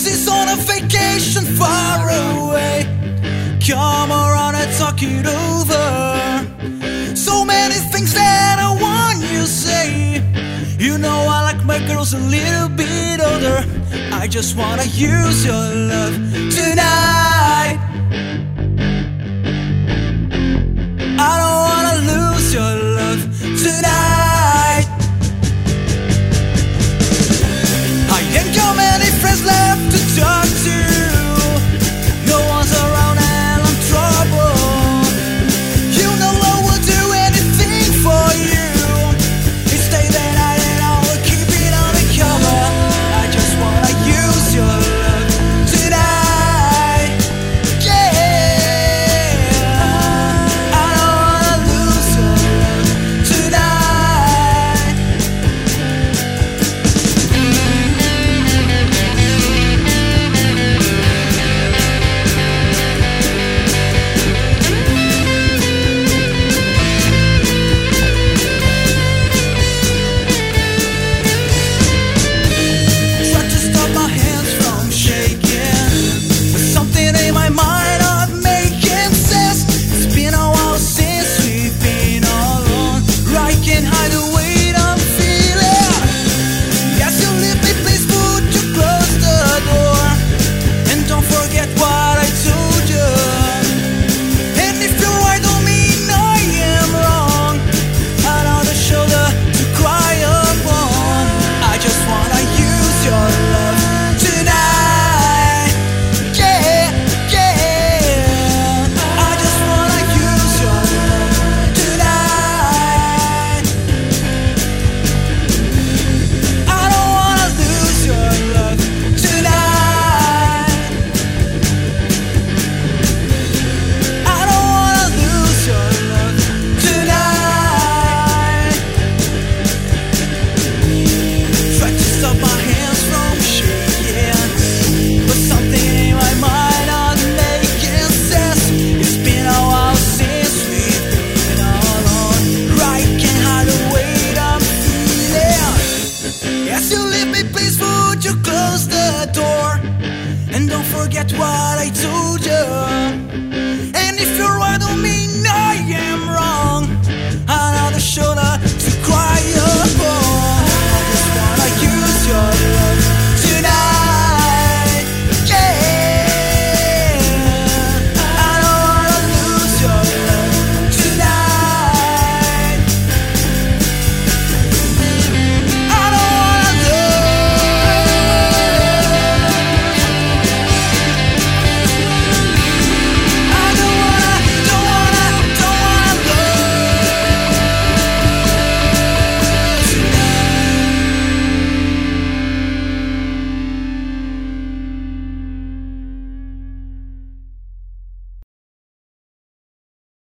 is on a vacation far away. Come around and talk it over. So many things that I want you to say. You know I like my girls a little bit older. I just wanna use your love tonight. I don't wanna lose your love tonight. I ain't got many friends left to talk to. No one's around and I'm trouble. You know I will do anything for you. You stay the night and I will keep it undercover. I just wanna use your love tonight. Yeah, I don't wanna lose your love tonight. Try to stop my hands from shaking, but something in my mind not making sense. It's been a while since we've been alone. I can't hide the weight I'm feeling. Yes, you leave me, please would you close the door? And don't forget what I told you. And if you're right, don't mean I am wrong. Another shoulder to cry upon. I just wanna use your love tonight. Yeah, yeah. I just wanna use your love tonight. I don't wanna lose your love tonight. I don't wanna lose your love tonight. Try to stop my hands from shaking, but something in my mind not making sense. It's been a while since we've been alone. I can't hide the weight I'm feeling. Yes, you leave me, please would you close the door? And don't forget what I told you.